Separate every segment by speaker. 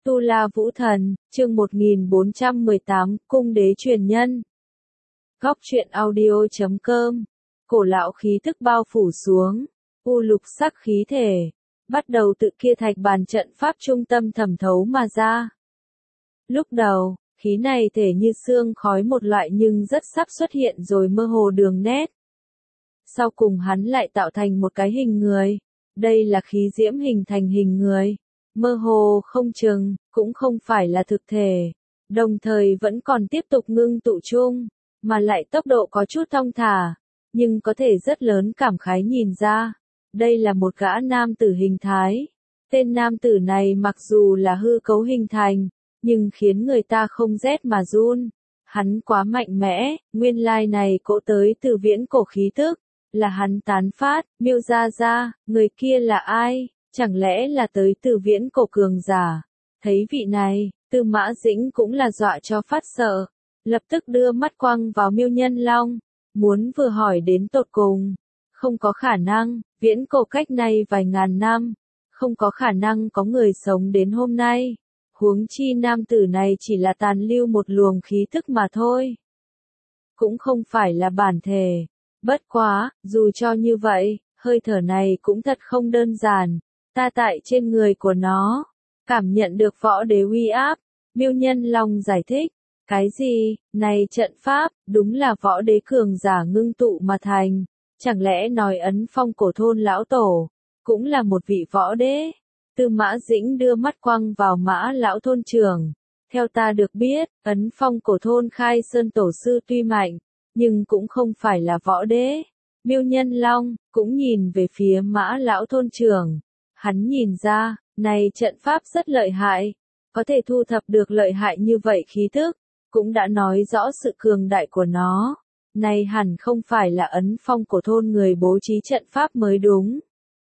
Speaker 1: Tu La Vũ Thần, chương 1418, Cung Đế Truyền Nhân. Góc truyện audio.com. Cổ lão khí tức bao phủ xuống, u lục sắc khí thể, bắt đầu tự kia thạch bàn trận pháp trung tâm thẩm thấu mà ra. Lúc đầu, khí này thể như sương khói một loại nhưng rất sắp xuất hiện rồi mơ hồ đường nét. Sau cùng hắn lại tạo thành một cái hình người, đây là khí diễm hình thành hình người. Mơ hồ không chừng, cũng không phải là thực thể, đồng thời vẫn còn tiếp tục ngưng tụ chung, mà lại tốc độ có chút thong thả, nhưng có thể rất lớn cảm khái nhìn ra. Đây là một gã nam tử hình thái. Tên nam tử này mặc dù là hư cấu hình thành, nhưng khiến người ta không rét mà run. Hắn quá mạnh mẽ, nguyên lai này cỗ tới từ viễn cổ khí tức, là hắn tán phát. Miêu ra, người kia là ai? Chẳng lẽ là tới từ viễn cổ cường giả? Thấy vị này, Tư Mã Dĩnh cũng là dọa cho phát sợ, lập tức đưa mắt quăng vào Miêu Nhân Long, muốn vừa hỏi đến tột cùng. Không có khả năng, viễn cổ cách nay vài ngàn năm, không có khả năng có người sống đến hôm nay. Huống chi nam tử này chỉ là tàn lưu một luồng khí tức mà thôi, cũng không phải là bản thể. Bất quá, dù cho như vậy, hơi thở này cũng thật không đơn giản. Ta tại trên người của nó, cảm nhận được võ đế uy áp. Miêu Nhân Long giải thích. Cái gì? Này trận pháp, đúng là võ đế cường giả ngưng tụ mà thành. Chẳng lẽ nói Ấn Phong cổ thôn lão tổ, cũng là một vị võ đế? Tư Mã Dĩnh đưa mắt quăng vào Mã lão thôn trưởng. Theo ta được biết, Ấn Phong cổ thôn Khai Sơn tổ sư tuy mạnh, nhưng cũng không phải là võ đế. Miêu Nhân Long cũng nhìn về phía Mã lão thôn trưởng. Hắn nhìn ra, này trận pháp rất lợi hại, có thể thu thập được lợi hại như vậy khí tức, cũng đã nói rõ sự cường đại của nó. Này hẳn không phải là Ấn Phong cổ thôn người bố trí trận pháp mới đúng.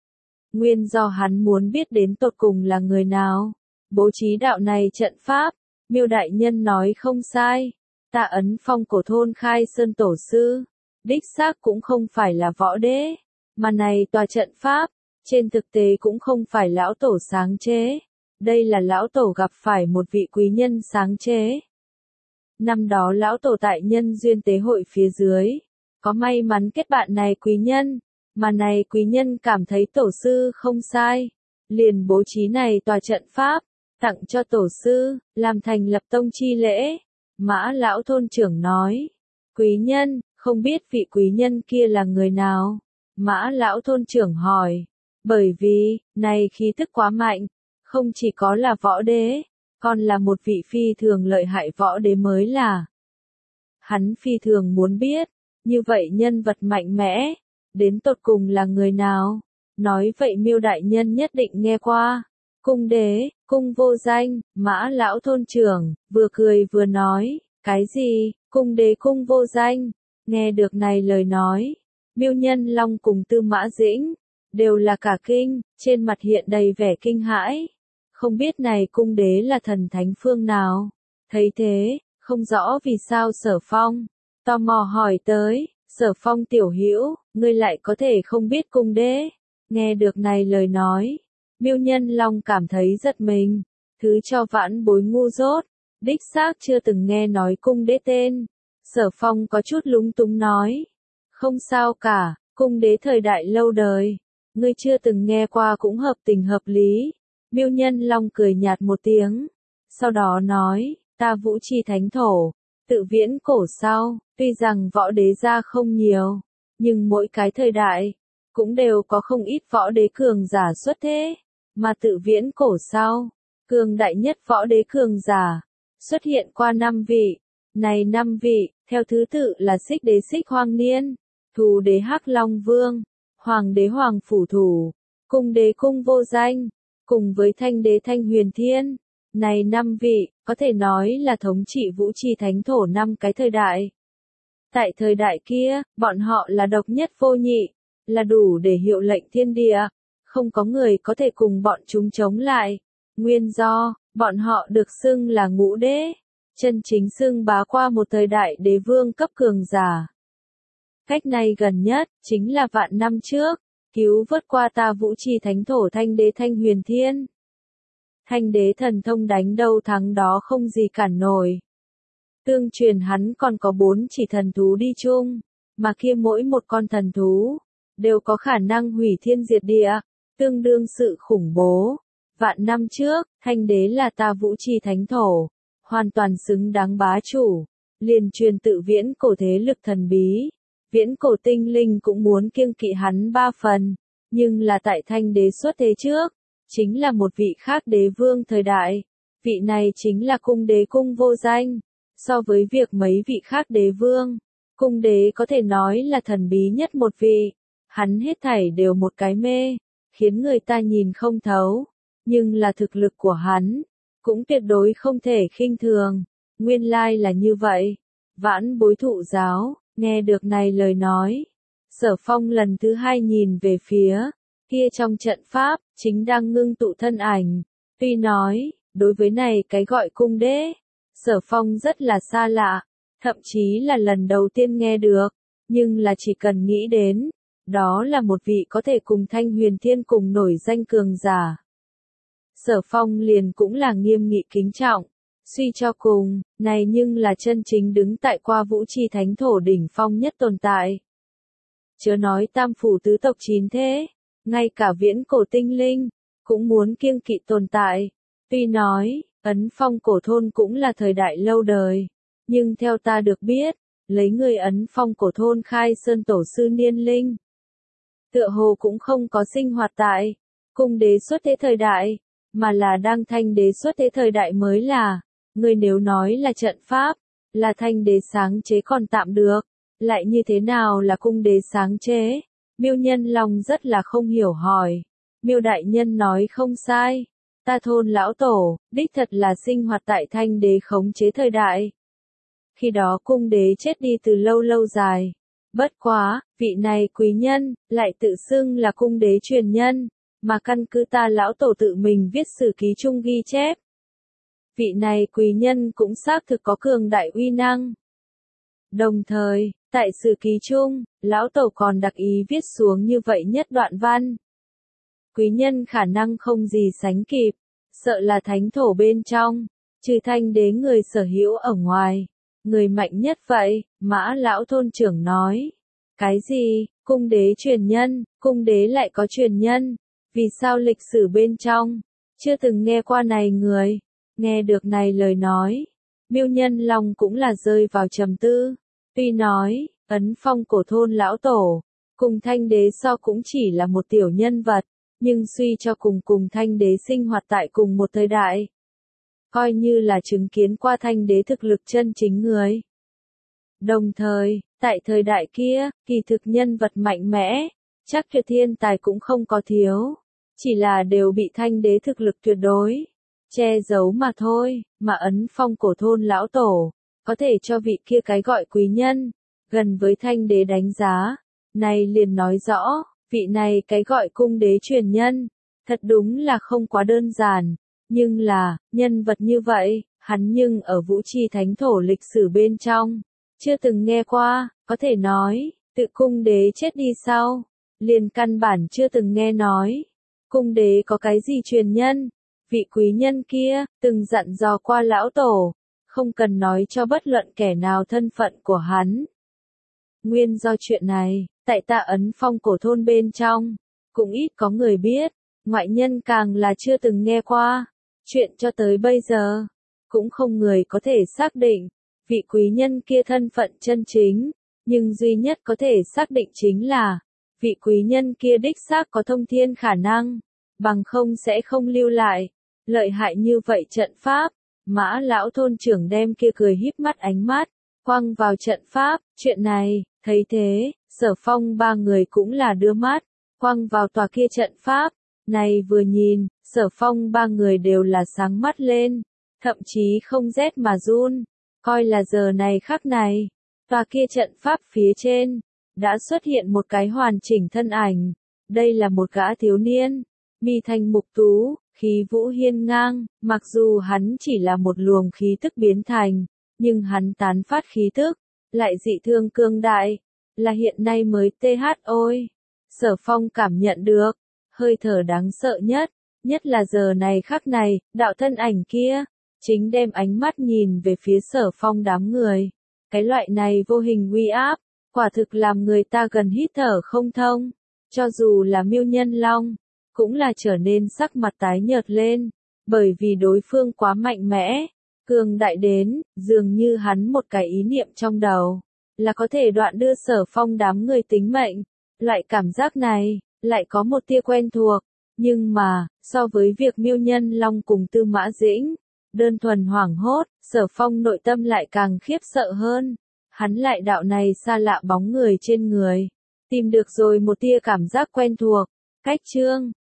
Speaker 1: Nguyên do hắn muốn biết đến tột cùng là người nào bố trí đạo này trận pháp. Miêu đại nhân nói không sai, ta Ấn Phong cổ thôn Khai Sơn tổ sư, đích xác cũng không phải là võ đế, mà này tòa trận pháp, trên thực tế cũng không phải lão tổ sáng chế. Đây là lão tổ gặp phải một vị quý nhân sáng chế. Năm đó lão tổ tại nhân duyên tế hội phía dưới, có may mắn kết bạn này quý nhân, mà này quý nhân cảm thấy tổ sư không sai, liền bố trí này tòa trận pháp, tặng cho tổ sư, làm thành lập tông chi lễ. Mã lão thôn trưởng nói. Quý nhân, không biết vị quý nhân kia là người nào? Mã lão thôn trưởng hỏi. Bởi vì, này khí tức quá mạnh, không chỉ có là võ đế, còn là một vị phi thường lợi hại võ đế mới là. Hắn phi thường muốn biết, như vậy nhân vật mạnh mẽ, đến tột cùng là người nào? Nói vậy Miêu đại nhân nhất định nghe qua. Cung đế, cung vô danh. Mã lão thôn trưởng, vừa cười vừa nói. Cái gì, cung đế cung vô danh? Nghe được này lời nói, Miêu Nhân Long cùng Tư Mã Dĩnh đều là cả kinh, trên mặt hiện đầy vẻ kinh hãi. Không biết này cung đế là thần thánh phương nào? Thấy thế, không rõ vì sao Sở Phong tò mò hỏi tới. Sở Phong tiểu hữu, ngươi lại có thể không biết cung đế? Nghe được này lời nói, Miêu Nhân Long cảm thấy giật mình. Thứ cho vãn bối ngu dốt, đích xác chưa từng nghe nói cung đế tên. Sở Phong có chút lúng túng nói. Không sao cả, cung đế thời đại lâu đời, ngươi chưa từng nghe qua cũng hợp tình hợp lý. Miêu Nhân Long cười nhạt một tiếng, sau đó nói, ta Vũ Chi Thánh Thổ, tự viễn cổ sau, tuy rằng võ đế gia không nhiều, nhưng mỗi cái thời đại, cũng đều có không ít võ đế cường giả xuất thế, mà tự viễn cổ sau, cường đại nhất võ đế cường giả, xuất hiện qua 5 vị. Này 5 vị, theo thứ tự là Xích đế Xích Hoang Niên, Thù đế Hắc Long Vương, Hoàng đế Hoàng Phủ Thủ, Cung đế Cung Vô Danh, cùng với Thanh đế Thanh Huyền Thiên. Này 5 vị, có thể nói là thống trị Vũ Chi Thánh Thổ 5 cái thời đại. Tại thời đại kia, bọn họ là độc nhất vô nhị, là đủ để hiệu lệnh thiên địa, không có người có thể cùng bọn chúng chống lại. Nguyên do, bọn họ được xưng là ngũ đế, chân chính xưng bá qua một thời đại đế vương cấp cường giả. Cách này gần nhất, chính là vạn năm trước, cứu vớt qua ta Vũ Chi Thánh Thổ Thanh đế Thanh Huyền Thiên. Thanh đế thần thông đánh đâu thắng đó không gì cản nổi. Tương truyền hắn còn có 4 chỉ thần thú đi chung, mà kia mỗi một con thần thú đều có khả năng hủy thiên diệt địa, tương đương sự khủng bố. Vạn năm trước, Thanh đế là ta Vũ Trì Thánh Thổ, hoàn toàn xứng đáng bá chủ, liền truyền tự viễn cổ thế lực thần bí. Viễn cổ tinh linh cũng muốn kiêng kỵ hắn 3 phần, nhưng là tại Thanh đế xuất thế trước, chính là một vị khác đế vương thời đại. Vị này chính là cung đế Cung Vô Danh. So với việc mấy vị khác đế vương, cung đế có thể nói là thần bí nhất một vị. Hắn hết thảy đều một cái mê, khiến người ta nhìn không thấu. Nhưng là thực lực của hắn, cũng tuyệt đối không thể khinh thường. Nguyên lai là như vậy. Vãn Bối thụ giáo, nghe được này lời nói. Sở Phong lần thứ 2 nhìn về phía kia trong trận pháp, chính đang ngưng tụ thân ảnh. Tuy nói, đối với này cái gọi cung đế, Sở Phong rất là xa lạ, thậm chí là lần đầu tiên nghe được, nhưng là chỉ cần nghĩ đến, đó là một vị có thể cùng Thanh Huyền Thiên cùng nổi danh cường giả. Sở Phong liền cũng là nghiêm nghị kính trọng, suy cho cùng, này nhưng là chân chính đứng tại qua Vũ Trì Thánh Thổ đỉnh phong nhất tồn tại. Chớ nói tam phủ tứ tộc 9 thế, ngay cả viễn cổ tinh linh, cũng muốn kiêng kỵ tồn tại. Tuy nói, Ấn Phong cổ thôn cũng là thời đại lâu đời, nhưng theo ta được biết, lấy người Ấn Phong cổ thôn khai sơn tổ sư Niên Linh, tựa hồ cũng không có sinh hoạt tại cung đế xuất thế thời đại, mà là đang Thanh đế xuất thế thời đại mới là. Người nếu nói là trận pháp, là Thanh đế sáng chế còn tạm được, lại như thế nào là cung đế sáng chế? Miêu Nhân Long rất là không hiểu hỏi. Miêu đại nhân nói không sai, ta thôn lão tổ, đích thật là sinh hoạt tại Thanh đế khống chế thời đại. Khi đó cung đế chết đi từ lâu lâu dài. Bất quá, vị này quý nhân, lại tự xưng là cung đế truyền nhân, mà căn cứ ta lão tổ tự mình viết sử ký chung ghi chép. Vị này quý nhân cũng xác thực có cường đại uy năng. Đồng thời, tại sử ký chung, lão tổ còn đặc ý viết xuống như vậy nhất đoạn văn. Quý nhân khả năng không gì sánh kịp, sợ là thánh thổ bên trong, trừ Thanh đế người sở hữu ở ngoài, người mạnh nhất vậy. Mã lão thôn trưởng nói. Cái gì, cung đế truyền nhân, cung đế lại có truyền nhân, vì sao lịch sử bên trong, chưa từng nghe qua này người. Nghe được này lời nói, Miêu Nhân Long cũng là rơi vào trầm tư. Tuy nói, Ấn Phong cổ thôn lão tổ, cùng Thanh đế so cũng chỉ là một tiểu nhân vật, nhưng suy cho cùng Thanh đế sinh hoạt tại cùng một thời đại. Coi như là chứng kiến qua Thanh đế thực lực chân chính người. Đồng thời, tại thời đại kia, kỳ thực nhân vật mạnh mẽ, chắc tuyệt thiên tài cũng không có thiếu, chỉ là đều bị Thanh đế thực lực tuyệt đối che giấu mà thôi. Mà Ấn Phong cổ thôn lão tổ, có thể cho vị kia cái gọi quý nhân, gần với Thanh đế đánh giá, này liền nói rõ, vị này cái gọi cung đế truyền nhân, thật đúng là không quá đơn giản, nhưng là, nhân vật như vậy, hắn nhưng ở Vũ Trì Thánh Thổ lịch sử bên trong, chưa từng nghe qua, có thể nói, tự cung đế chết đi sau, liền căn bản chưa từng nghe nói, cung đế có cái gì truyền nhân. Vị quý nhân kia, từng dặn dò qua lão tổ, không cần nói cho bất luận kẻ nào thân phận của hắn. Nguyên do chuyện này, tại ta Ấn Phong cổ thôn bên trong, cũng ít có người biết, ngoại nhân càng là chưa từng nghe qua. Chuyện cho tới bây giờ, cũng không người có thể xác định, vị quý nhân kia thân phận chân chính, nhưng duy nhất có thể xác định chính là, vị quý nhân kia đích xác có thông thiên khả năng, bằng không sẽ không lưu lại. Lợi hại như vậy trận pháp, Mã lão thôn trưởng đem kia cười híp mắt ánh mắt, quăng vào trận pháp. Chuyện này, thấy thế, Sở Phong 3 người cũng là đưa mắt, quăng vào tòa kia trận pháp. Này vừa nhìn, Sở Phong 3 người đều là sáng mắt lên, thậm chí không rét mà run, coi là giờ này khắc này, tòa kia trận pháp phía trên, đã xuất hiện một cái hoàn chỉnh thân ảnh. Đây là một gã thiếu niên, mi thanh mục tú, khí vũ hiên ngang, mặc dù hắn chỉ là một luồng khí tức biến thành, nhưng hắn tán phát khí tức, lại dị thương cương đại, là hiện nay mới th ôi. Sở Phong cảm nhận được, hơi thở đáng sợ nhất, Nhất là giờ này khắc này, đạo thân ảnh kia, chính đem ánh mắt nhìn về phía Sở Phong đám người. Cái loại này vô hình uy áp, quả thực làm người ta gần hít thở không thông. Cho dù là Miêu Nhân Long, cũng là trở nên sắc mặt tái nhợt lên, bởi vì đối phương quá mạnh mẽ, cường đại đến, dường như hắn một cái ý niệm trong đầu, là có thể đoạn đưa Sở Phong đám người tính mệnh. Loại cảm giác này, lại có một tia quen thuộc, nhưng mà, so với việc Miêu Nhân Long cùng Tư Mã Dĩnh, đơn thuần hoảng hốt, Sở Phong nội tâm lại càng khiếp sợ hơn. Hắn lại đạo này xa lạ bóng người trên người, tìm được rồi một tia cảm giác quen thuộc. Cách chương